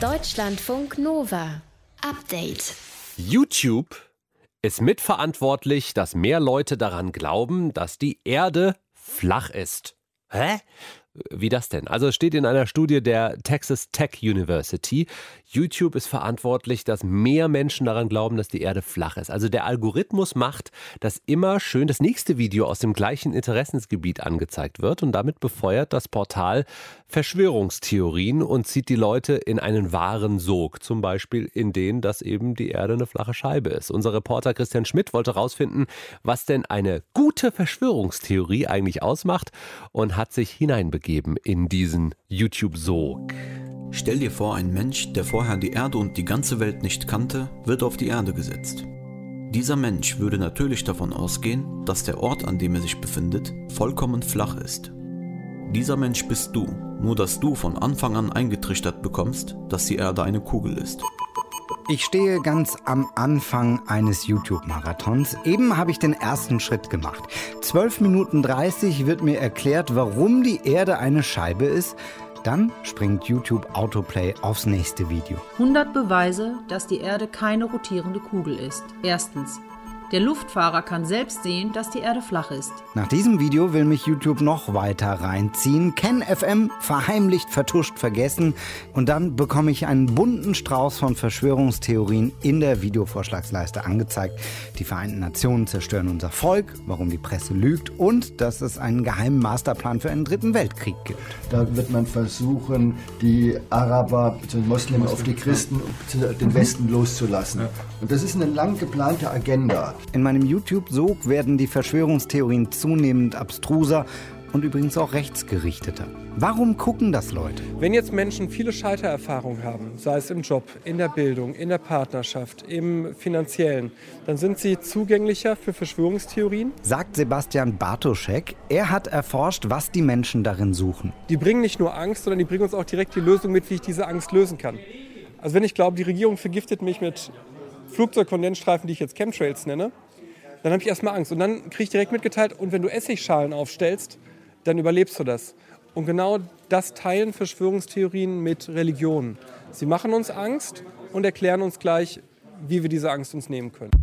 Deutschlandfunk Nova. Update. YouTube ist mitverantwortlich, dass mehr Leute daran glauben, dass die Erde flach ist. Hä? Wie das denn? Also es steht in einer Studie der Texas Tech University. YouTube ist verantwortlich, dass mehr Menschen daran glauben, dass die Erde flach ist. Also der Algorithmus macht, dass immer schön das nächste Video aus dem gleichen Interessensgebiet angezeigt wird und damit befeuert das Portal Verschwörungstheorien und zieht die Leute in einen wahren Sog. Zum Beispiel in den, dass eben die Erde eine flache Scheibe ist. Unser Reporter Christian Schmidt wollte herausfinden, was denn eine gute Verschwörungstheorie eigentlich ausmacht und hat sich hineinbegeben in diesen YouTube-Sog. Stell dir vor, ein Mensch, der vorher die Erde und die ganze Welt nicht kannte, wird auf die Erde gesetzt. Dieser Mensch würde natürlich davon ausgehen, dass der Ort, an dem er sich befindet, vollkommen flach ist. Dieser Mensch bist du, nur dass du von Anfang an eingetrichtert bekommst, dass die Erde eine Kugel ist. Ich stehe ganz am Anfang eines YouTube-Marathons. Eben habe ich den ersten Schritt gemacht. 12 Minuten 30 wird mir erklärt, warum die Erde eine Scheibe ist. Dann springt YouTube Autoplay aufs nächste Video. 100 Beweise, dass die Erde keine rotierende Kugel ist. Erstens. Der Luftfahrer kann selbst sehen, dass die Erde flach ist. Nach diesem Video will mich YouTube noch weiter reinziehen. KenFM verheimlicht, vertuscht, vergessen. Und dann bekomme ich einen bunten Strauß von Verschwörungstheorien in der Videovorschlagsleiste angezeigt. Die Vereinten Nationen zerstören unser Volk, warum die Presse lügt und dass es einen geheimen Masterplan für einen dritten Weltkrieg gibt. Da wird man versuchen, die Araber bzw. Muslime auf die Christen bzw. den Westen loszulassen. Und das ist eine lang geplante Agenda. In meinem YouTube-Sog werden die Verschwörungstheorien zunehmend abstruser und übrigens auch rechtsgerichteter. Warum gucken das Leute? Wenn jetzt Menschen viele Scheitererfahrungen haben, sei es im Job, in der Bildung, in der Partnerschaft, im Finanziellen, dann sind sie zugänglicher für Verschwörungstheorien. Sagt Sebastian Bartoschek. Er hat erforscht, was die Menschen darin suchen. Die bringen nicht nur Angst, sondern die bringen uns auch direkt die Lösung mit, wie ich diese Angst lösen kann. Also wenn ich glaube, die Regierung vergiftet mich mit Flugzeugkondensstreifen, die ich jetzt Chemtrails nenne, dann habe ich erstmal Angst. Und dann kriege ich direkt mitgeteilt, und wenn du Essigschalen aufstellst, dann überlebst du das. Und genau das teilen Verschwörungstheorien mit Religionen. Sie machen uns Angst und erklären uns gleich, wie wir diese Angst uns nehmen können.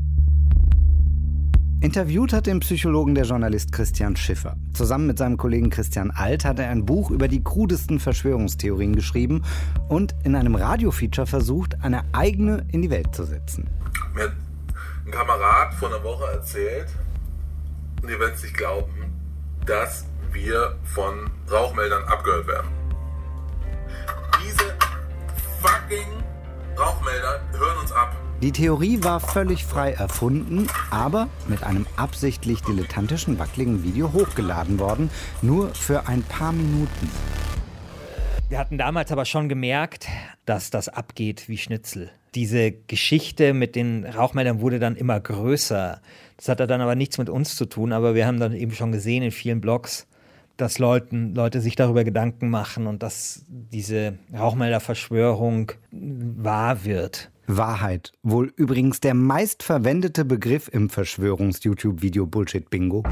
Interviewt hat den Psychologen der Journalist Christian Schiffer. Zusammen mit seinem Kollegen Christian Alt hat er ein Buch über die krudesten Verschwörungstheorien geschrieben und in einem Radiofeature versucht, eine eigene in die Welt zu setzen. Mir hat ein Kamerad vor einer Woche erzählt, und ihr werdet es nicht glauben, dass wir von Rauchmeldern abgehört werden. Diese fucking Rauchmelder hören uns ab. Die Theorie war völlig frei erfunden, aber mit einem absichtlich dilettantischen, wackeligen Video hochgeladen worden, nur für ein paar Minuten. Wir hatten damals aber schon gemerkt, dass das abgeht wie Schnitzel. Diese Geschichte mit den Rauchmeldern wurde dann immer größer. Das hatte dann aber nichts mit uns zu tun, aber wir haben dann eben schon gesehen in vielen Blogs, dass Leute sich darüber Gedanken machen und dass diese Rauchmelderverschwörung wahr wird. Wahrheit. Wohl übrigens der meistverwendete Begriff im Verschwörungs-YouTube-Video-Bullshit-Bingo.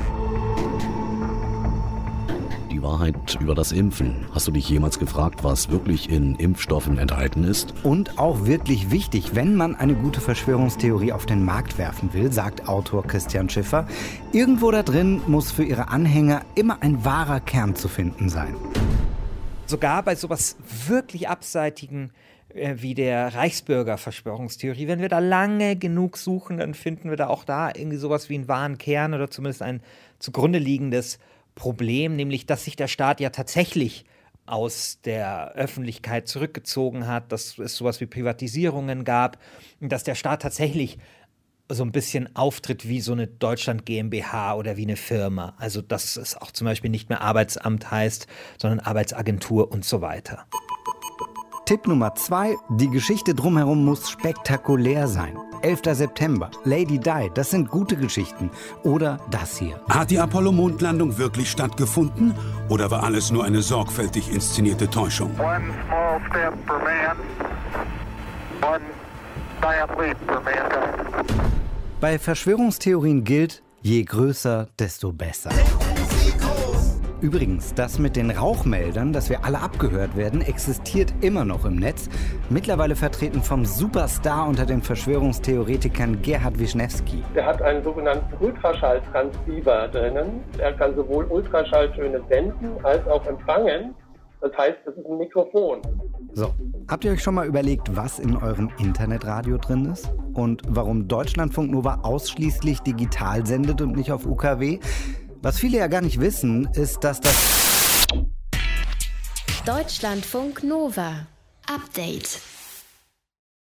Die Wahrheit über das Impfen. Hast du dich jemals gefragt, was wirklich in Impfstoffen enthalten ist? Und auch wirklich wichtig, wenn man eine gute Verschwörungstheorie auf den Markt werfen will, sagt Autor Christian Schiffer, irgendwo da drin muss für ihre Anhänger immer ein wahrer Kern zu finden sein. Sogar bei sowas wirklich Abseitigen wie der Reichsbürger-Verschwörungstheorie, wenn wir da lange genug suchen, dann finden wir da auch da irgendwie sowas wie einen wahren Kern oder zumindest ein zugrunde liegendes Problem, nämlich dass sich der Staat ja tatsächlich aus der Öffentlichkeit zurückgezogen hat, dass es sowas wie Privatisierungen gab und dass der Staat tatsächlich so ein bisschen auftritt wie so eine Deutschland GmbH oder wie eine Firma. Also dass es auch zum Beispiel nicht mehr Arbeitsamt heißt, sondern Arbeitsagentur und so weiter. Tipp Nummer 2, die Geschichte drumherum muss spektakulär sein. 11. September, Lady Di, das sind gute Geschichten. Oder das hier. Hat die Apollo-Mondlandung wirklich stattgefunden? Oder war alles nur eine sorgfältig inszenierte Täuschung? One small step for man, one giant leap for mankind. Bei Verschwörungstheorien gilt, je größer, desto besser. Übrigens, das mit den Rauchmeldern, dass wir alle abgehört werden, existiert immer noch im Netz. Mittlerweile vertreten vom Superstar unter den Verschwörungstheoretikern Gerhard Wischnewski. Der hat einen sogenannten Ultraschalltransceiver drinnen. Er kann sowohl Ultraschalltöne senden als auch empfangen. Das heißt, es ist ein Mikrofon. So, habt ihr euch schon mal überlegt, was in eurem Internetradio drin ist? Und warum Deutschlandfunk Nova ausschließlich digital sendet und nicht auf UKW? Was viele ja gar nicht wissen, ist, dass das Deutschlandfunk Nova Update.